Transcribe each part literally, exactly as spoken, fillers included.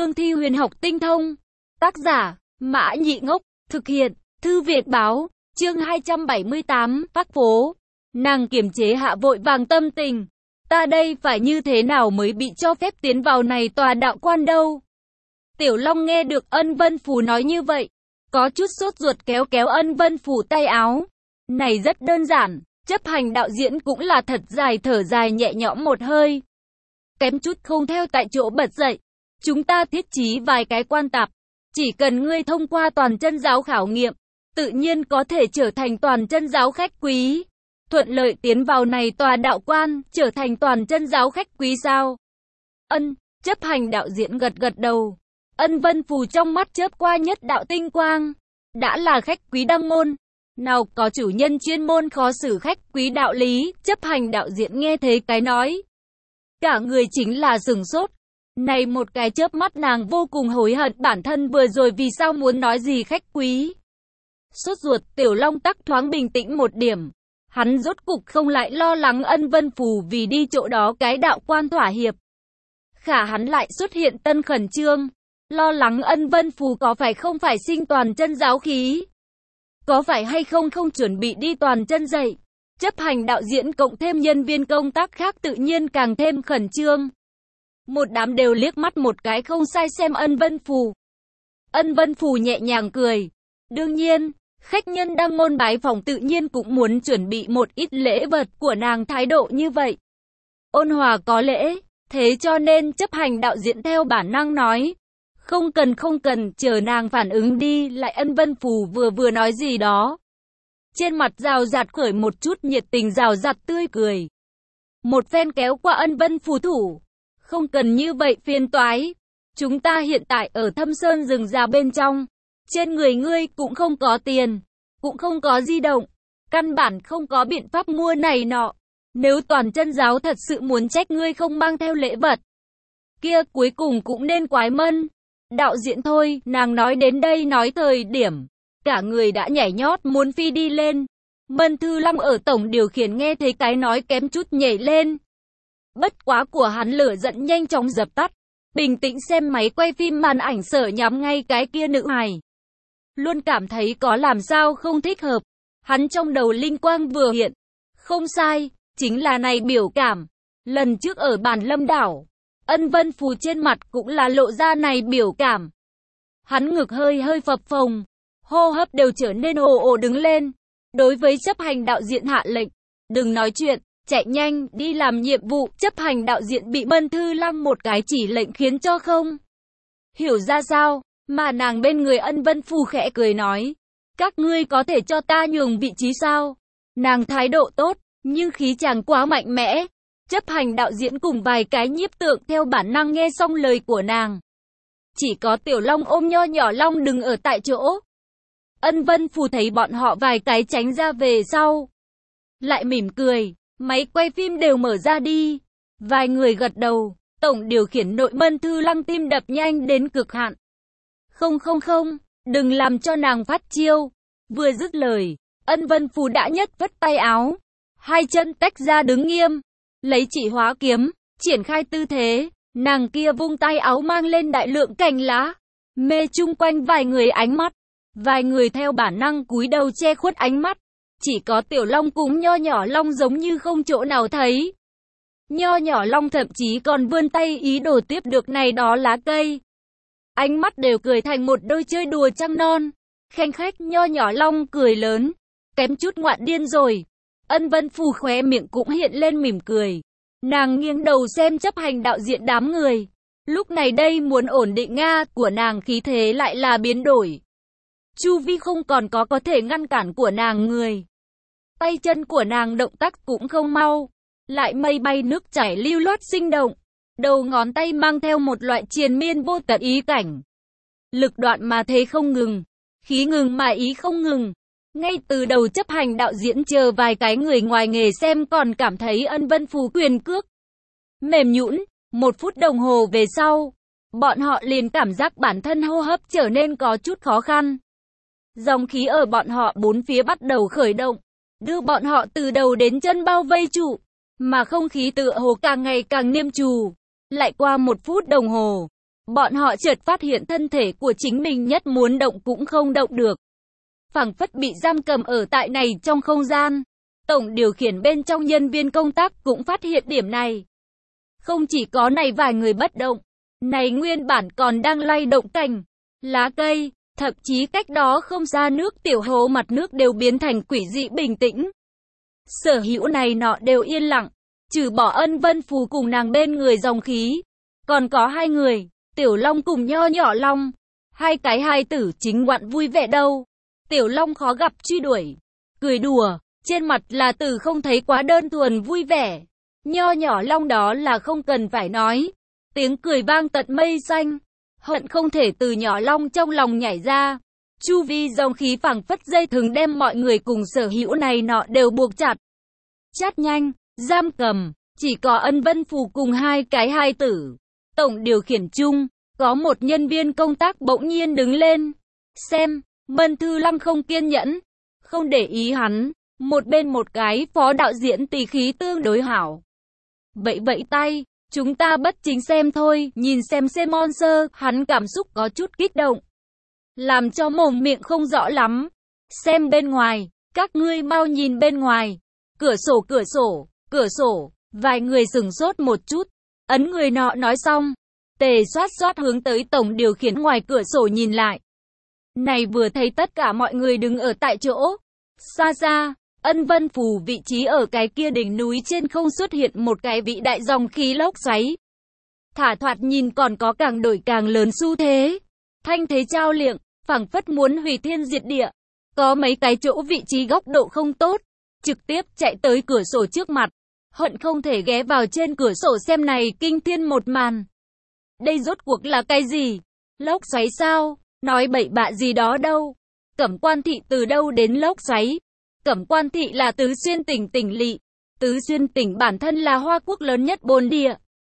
cương thi huyền học tinh thông. Tác giả, Mã Nhị Ngốc, thực hiện, Thư Việt Báo, chương hai trăm bảy mươi tám, Bắc phố. Nàng kiềm chế hạ vội vàng tâm tình. Ta đây phải như thế nào mới bị cho phép tiến vào này tòa đạo quan đâu? Tiểu Long nghe được Ân Vân Phù nói như vậy, có chút sốt ruột kéo kéo Ân Vân Phù tay áo. Này rất đơn giản, chấp hành đạo diễn cũng là thật dài thở dài nhẹ nhõm một hơi. Kém chút không theo tại chỗ bật dậy. Chúng ta thiết trí vài cái quan tạp. Chỉ cần ngươi thông qua toàn chân giáo khảo nghiệm, tự nhiên có thể trở thành toàn chân giáo khách quý. Thuận lợi tiến vào này tòa đạo quan, trở thành toàn chân giáo khách quý sao? Ân, chấp hành đạo diễn gật gật đầu. Ân Vân Phù trong mắt chớp qua nhất đạo tinh quang. Đã là khách quý đăng môn, nào có chủ nhân chuyên môn khó xử khách quý đạo lý. Chấp hành đạo diễn nghe thế cái nói, cả người chính là sửng sốt. Này một cái chớp mắt nàng vô cùng hối hận bản thân vừa rồi vì sao muốn nói gì khách quý. Sốt ruột, Tiểu Long tắc thoáng bình tĩnh một điểm. Hắn rốt cục không lại lo lắng Ân Vân Phù vì đi chỗ đó cái đạo quan thỏa hiệp. Khả hắn lại xuất hiện tân khẩn trương. Lo lắng Ân Vân Phù có phải không phải sinh toàn chân giáo khí. Có phải hay không không chuẩn bị đi toàn chân dạy. Chấp hành đạo diễn cộng thêm nhân viên công tác khác tự nhiên càng thêm khẩn trương. Một đám đều liếc mắt một cái không sai xem Ân Vân Phù. Ân Vân Phù nhẹ nhàng cười. Đương nhiên, khách nhân đăng môn bái phỏng tự nhiên cũng muốn chuẩn bị một ít lễ vật của nàng thái độ như vậy. Ôn hòa có lễ, thế cho nên chấp hành đạo diễn theo bản năng nói. Không cần không cần, chờ nàng phản ứng đi, lại Ân Vân Phù vừa vừa nói gì đó. Trên mặt rào rạt khởi một chút nhiệt tình rào rạt tươi cười. Một phen kéo qua Ân Vân Phù thủ. Không cần như vậy phiền toái. Chúng ta hiện tại ở Thâm Sơn rừng già bên trong. Trên người ngươi cũng không có tiền. Cũng không có di động. Căn bản không có biện pháp mua này nọ. Nếu toàn chân giáo thật sự muốn trách ngươi không mang theo lễ vật, kia cuối cùng cũng nên quái mân. Đạo diễn thôi, nàng nói đến đây nói thời điểm. Cả người đã nhảy nhót muốn phi đi lên. Mân Thư Long ở tổng điều khiển nghe thấy cái nói kém chút nhảy lên. Bất quá của hắn lửa giận nhanh chóng dập tắt. Bình tĩnh xem máy quay phim màn ảnh sở nhắm ngay cái kia nữ hài. Luôn cảm thấy có làm sao không thích hợp. Hắn trong đầu linh quang vừa hiện. Không sai, chính là này biểu cảm. Lần trước ở bản Lâm Đảo, Ân Vân Phù trên mặt cũng là lộ ra này biểu cảm. Hắn ngực hơi hơi phập phồng. Hô hấp đều trở nên ồ ồ đứng lên. Đối với chấp hành đạo diễn hạ lệnh. Đừng nói chuyện. Chạy nhanh, đi làm nhiệm vụ. Chấp hành đạo diễn bị Mân Thư Lăng một cái chỉ lệnh khiến cho không hiểu ra sao. Mà nàng bên người Ân Vân Phù khẽ cười nói. Các ngươi có thể cho ta nhường vị trí sao? Nàng thái độ tốt, nhưng khí chàng quá mạnh mẽ. Chấp hành đạo diễn cùng vài cái nhiếp tượng theo bản năng nghe xong lời của nàng. Chỉ có Tiểu Long ôm nho nhỏ Long đứng ở tại chỗ. Ân Vân Phù thấy bọn họ vài cái tránh ra về sau. Lại mỉm cười. Máy quay phim đều mở ra đi. Vài người gật đầu. Tổng điều khiển nội Mân Thư Lăng tim đập nhanh đến cực hạn. Không không không, đừng làm cho nàng phát chiêu. Vừa dứt lời, Ân Vân Phù đã nhất vất tay áo. Hai chân tách ra đứng nghiêm. Lấy chỉ hóa kiếm, triển khai tư thế. Nàng kia vung tay áo mang lên đại lượng cành lá. Mê chung quanh vài người ánh mắt. Vài người theo bản năng cúi đầu che khuất ánh mắt. Chỉ có Tiểu Long cùng nho nhỏ Long giống như không chỗ nào thấy. Nho nhỏ Long thậm chí còn vươn tay ý đồ tiếp được này đó lá cây. Ánh mắt đều cười thành một đôi chơi đùa trăng non. Khanh khách nho nhỏ Long cười lớn. Kém chút ngoạn điên rồi. Ân Vân Phù khóe miệng cũng hiện lên mỉm cười. Nàng nghiêng đầu xem chấp hành đạo diễn đám người. Lúc này đây muốn ổn định Nga của nàng khí thế lại là biến đổi. Chu vi không còn có có thể ngăn cản của nàng người. Tay chân của nàng động tác cũng không mau. Lại mây bay nước chảy lưu loát sinh động. Đầu ngón tay mang theo một loại triền miên vô tận ý cảnh. Lực đoạn mà thế không ngừng. Khí ngừng mà ý không ngừng. Ngay từ đầu chấp hành đạo diễn chờ vài cái người ngoài nghề xem còn cảm thấy Ân Vân Phù quyền cước mềm nhũn. Một phút đồng hồ về sau, bọn họ liền cảm giác bản thân hô hấp trở nên có chút khó khăn. Dòng khí ở bọn họ bốn phía bắt đầu khởi động, đưa bọn họ từ đầu đến chân bao vây trụ, mà không khí tựa hồ càng ngày càng niêm trù. Lại qua một phút đồng hồ, bọn họ chợt phát hiện thân thể của chính mình nhất muốn động cũng không động được. Phảng phất bị giam cầm ở tại này trong không gian. Tổng điều khiển bên trong nhân viên công tác cũng phát hiện điểm này. Không chỉ có này vài người bất động, này nguyên bản còn đang lay động cành, lá cây, thậm chí cách đó không xa nước tiểu hồ mặt nước đều biến thành quỷ dị bình tĩnh. Sở hữu này nọ đều yên lặng, trừ bỏ Ân Vân Phù cùng nàng bên người dòng khí. Còn có hai người, Tiểu Long cùng Nho Nhỏ Long, hai cái hài tử chính ngoạn vui vẻ đâu. Tiểu Long khó gặp truy đuổi, cười đùa, trên mặt là từ không thấy quá đơn thuần vui vẻ. Nho Nhỏ Long đó là không cần phải nói, tiếng cười vang tận mây xanh, hận không thể từ Nhỏ Long trong lòng nhảy ra. Chu vi dòng khí phảng phất dây thừng đem mọi người cùng sở hữu này nọ đều buộc chặt. Chát nhanh, giam cầm, chỉ có Ân Vân Phù cùng hai cái hài tử. Tổng điều khiển chung, có một nhân viên công tác bỗng nhiên đứng lên. Xem, Mân Thư Lăng không kiên nhẫn, không để ý hắn. Một bên một cái phó đạo diễn tỳ khí tương đối hảo. Vậy vậy tay, chúng ta bất chính xem thôi, nhìn xem xem monster, hắn cảm xúc có chút kích động. Làm cho mồm miệng không rõ lắm. Xem bên ngoài, các ngươi mau nhìn bên ngoài. Cửa sổ cửa sổ, cửa sổ, vài người sửng sốt một chút. Ấn người nọ nói xong, tề xoát xoát hướng tới tổng điều khiển ngoài cửa sổ nhìn lại. Này vừa thấy tất cả mọi người đứng ở tại chỗ. Xa xa, Ân Vân Phù vị trí ở cái kia đỉnh núi trên không xuất hiện một cái vĩ đại dòng khí lốc xoáy. Thả thoạt nhìn còn có càng đổi càng lớn xu thế. Thanh thế trao liệng, phảng phất muốn hủy thiên diệt địa. Có mấy cái chỗ vị trí góc độ không tốt, trực tiếp chạy tới cửa sổ trước mặt. Hận không thể ghé vào trên cửa sổ xem này kinh thiên một màn. Đây rốt cuộc là cái gì? Lốc xoáy sao? Nói bậy bạ gì đó đâu. Cẩm Quan Thị từ đâu đến lốc xoáy? Cẩm Quan Thị là Tứ Xuyên tỉnh tỉnh lỵ. Tứ Xuyên tỉnh bản thân là Hoa Quốc lớn nhất bốn địa.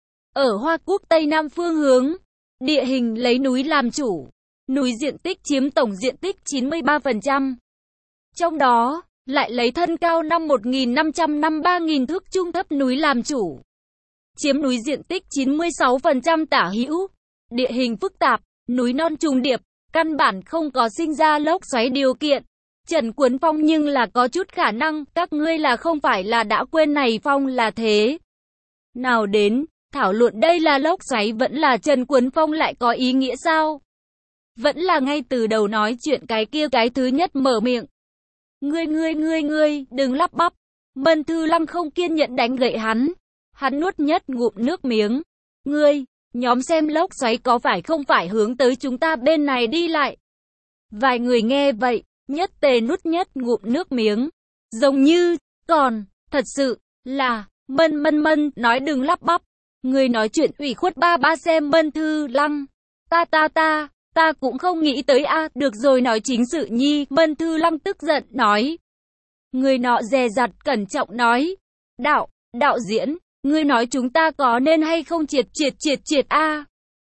Ở Hoa Quốc Tây Nam phương hướng, địa hình lấy núi làm chủ. Núi diện tích chiếm tổng diện tích chín mươi ba phần trăm. Trong đó, lại lấy thân cao năm một nghìn năm trăm năm ba nghìn thước trung thấp núi làm chủ. Chiếm núi diện tích chín mươi sáu phần trăm tả hữu. Địa hình phức tạp, núi non trùng điệp, căn bản không có sinh ra lốc xoáy điều kiện. Trần Cuốn Phong nhưng là có chút khả năng, các ngươi là không phải là đã quên này phong là thế. Nào đến, thảo luận đây là lốc xoáy vẫn là Trần Cuốn Phong lại có ý nghĩa sao? Vẫn là ngay từ đầu nói chuyện cái kia cái thứ nhất mở miệng. Ngươi ngươi ngươi ngươi, đừng lắp bắp. Mân Thư Lăng không kiên nhẫn đánh gậy hắn. Hắn nuốt nhất ngụm nước miếng. Ngươi, nhóm xem lốc xoáy có phải không phải hướng tới chúng ta bên này đi lại. Vài người nghe vậy, nhất tề nuốt nhất ngụm nước miếng. Giống như, còn, thật sự, là, mân mân mân, nói đừng lắp bắp. Ngươi nói chuyện ủy khuất ba ba xem Mân Thư Lăng. Ta ta ta. Ta cũng không nghĩ tới a, à, được rồi nói chính sự nhi, Mân Thư Lăng tức giận nói. Người nọ dè dặt cẩn trọng nói. Đạo, đạo diễn, ngươi nói chúng ta có nên hay không triệt triệt triệt triệt a? À?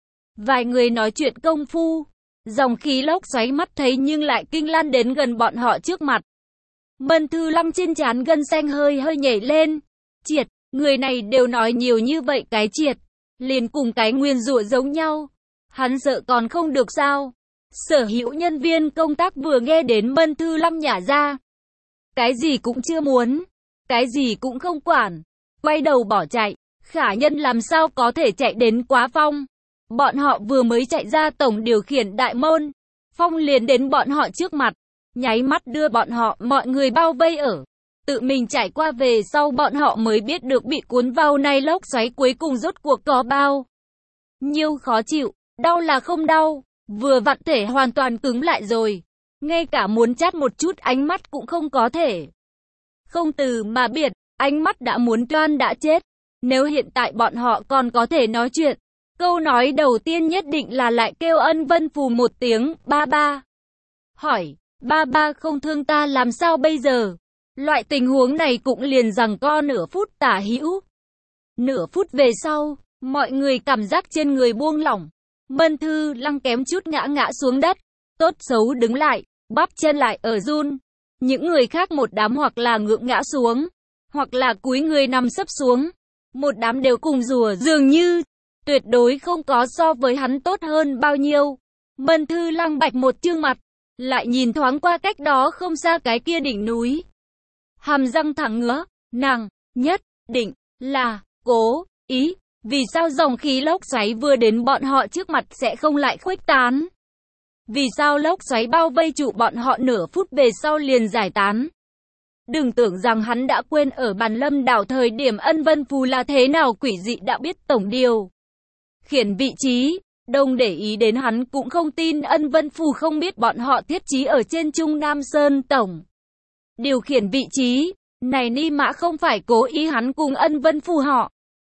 Vài người nói chuyện công phu, dòng khí lốc xoáy mắt thấy nhưng lại kinh lan đến gần bọn họ trước mặt. Mân Thư Lăng trên trán gân xanh hơi hơi nhảy lên. Triệt, người này đều nói nhiều như vậy cái triệt, liền cùng cái nguyên rủa giống nhau. Hắn sợ còn không được sao? Sở hữu nhân viên công tác vừa nghe đến Mân Thư Lăng nhả ra. Cái gì cũng chưa muốn. Cái gì cũng không quản. Quay đầu bỏ chạy. Khả nhân làm sao có thể chạy đến quá Phong. Bọn họ vừa mới chạy ra tổng điều khiển đại môn. Phong liền đến bọn họ trước mặt. Nháy mắt đưa bọn họ mọi người bao vây ở. Tự mình trải qua về sau bọn họ mới biết được bị cuốn vào này lốc xoáy cuối cùng rốt cuộc có bao nhiêu khó chịu. Đau là không đau, vừa vặn thể hoàn toàn cứng lại rồi. Ngay cả muốn chát một chút ánh mắt cũng không có thể. Không từ mà biệt, ánh mắt đã muốn toan đã chết. Nếu hiện tại bọn họ còn có thể nói chuyện, câu nói đầu tiên nhất định là lại kêu Ân Vân Phù một tiếng, ba ba. Hỏi, ba ba không thương ta làm sao bây giờ? Loại tình huống này cũng liền rằng co nửa phút tả hữu. Nửa phút về sau, mọi người cảm giác trên người buông lỏng. Mân Thư Lăng kém chút ngã ngã xuống đất, tốt xấu đứng lại, bắp chân lại ở run. Những người khác một đám hoặc là ngượng ngã xuống, hoặc là cúi người nằm sấp xuống. Một đám đều cùng rùa dường như, tuyệt đối không có so với hắn tốt hơn bao nhiêu. Mân Thư Lăng bạch một trương mặt, lại nhìn thoáng qua cách đó không xa cái kia đỉnh núi. Hàm răng thẳng ngứa, nàng, nhất định là cố ý, vì sao dòng khí lốc xoáy vừa đến bọn họ trước mặt sẽ không lại khuếch tán? Vì sao lốc xoáy bao vây trụ bọn họ nửa phút về sau liền giải tán? Đừng tưởng rằng hắn đã quên ở Bàn Lâm đảo thời điểm Ân Vân Phù là thế nào quỷ dị đã biết tổng điều khiển vị trí, đồng để ý đến hắn cũng không tin Ân Vân Phù không biết bọn họ thiết trí ở trên Trung Nam Sơn tổng điều khiển vị trí. Này Ni Mã không phải cố ý, hắn cùng Ân Vân Phù họ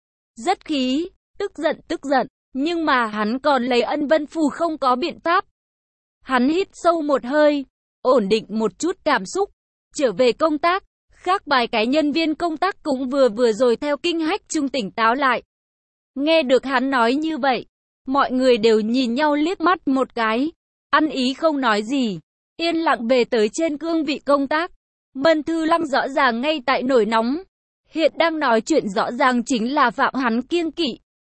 rất khí, tức giận tức giận, nhưng mà hắn còn lấy Ân Vân Phù không có biện pháp. Hắn hít sâu một hơi, ổn định một chút cảm xúc, trở về công tác. Khác vài cái nhân viên công tác cũng vừa vừa rồi theo kinh hách trung tỉnh táo lại. Nghe được hắn nói như vậy, mọi người đều nhìn nhau liếc mắt một cái, ăn ý không nói gì, yên lặng về tới trên cương vị công tác. Mân Thư Lăng rõ ràng ngay tại nổi nóng, hiện đang nói chuyện rõ ràng chính là phạm hắn kiêng kỵ.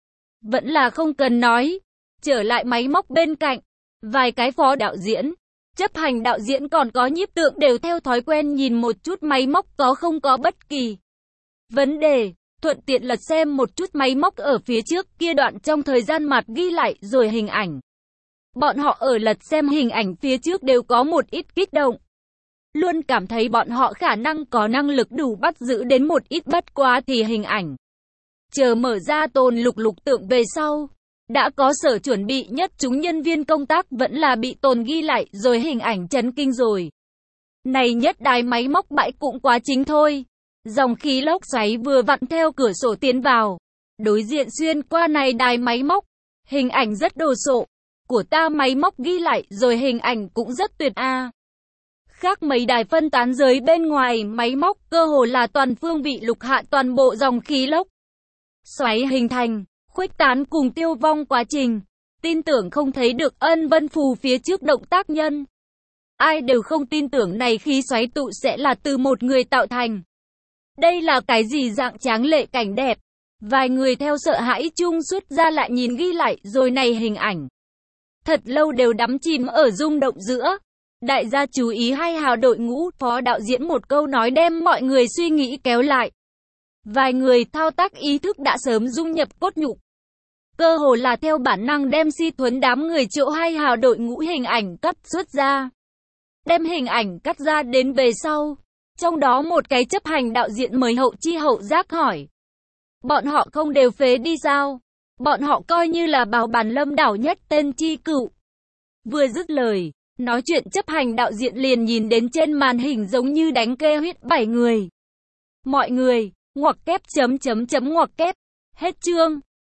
Vẫn là không cần nói, trở lại máy móc bên cạnh, vài cái phó đạo diễn, chấp hành đạo diễn còn có nhiếp tượng đều theo thói quen nhìn một chút máy móc có không có bất kỳ vấn đề, thuận tiện lật xem một chút máy móc ở phía trước kia đoạn trong thời gian mặt ghi lại rồi hình ảnh. Bọn họ ở lật xem hình ảnh phía trước đều có một ít kích động. Luôn cảm thấy bọn họ khả năng có năng lực đủ bắt giữ đến một ít, bất quá thì hình ảnh. Chờ mở ra tồn lục lục tượng về sau, đã có sở chuẩn bị nhất chúng nhân viên công tác vẫn là bị tồn ghi lại rồi hình ảnh chấn kinh rồi. Này nhất đài máy móc bãi cũng quá chính thôi. Dòng khí lốc xoáy vừa vặn theo cửa sổ tiến vào. Đối diện xuyên qua này đài máy móc. Hình ảnh rất đồ sộ. Của ta máy móc ghi lại rồi hình ảnh cũng rất tuyệt a. À. Khác mấy đài phân tán dưới bên ngoài máy móc cơ hồ là toàn phương vị lục hạ toàn bộ dòng khí lốc xoáy hình thành, khuếch tán cùng tiêu vong quá trình. Tin tưởng không thấy được Ân Vân Phù phía trước động tác nhân. Ai đều không tin tưởng này khí xoáy tụ sẽ là từ một người tạo thành. Đây là cái gì dạng tráng lệ cảnh đẹp. Vài người theo sợ hãi chung xuất ra lại nhìn ghi lại rồi này hình ảnh. Thật lâu đều đắm chìm ở rung động giữa. Đại gia chú ý hay hào đội ngũ, phó đạo diễn một câu nói đem mọi người suy nghĩ kéo lại. Vài người thao tác ý thức đã sớm dung nhập cốt nhục. Cơ hồ là theo bản năng đem si thuấn đám người chỗ hay hào đội ngũ hình ảnh cắt xuất ra. Đem hình ảnh cắt ra đến về sau. Trong đó một cái chấp hành đạo diễn mới hậu chi hậu giác hỏi. Bọn họ không đều phế đi sao? Bọn họ coi như là bảo Bàn Lâm đảo nhất tên chi cựu. Vừa dứt lời, nói chuyện chấp hành đạo diễn liền nhìn đến trên màn hình giống như đánh kê huyết bảy người. Mọi người, ngoặc kép chấm chấm chấm ngoặc kép. Hết chương.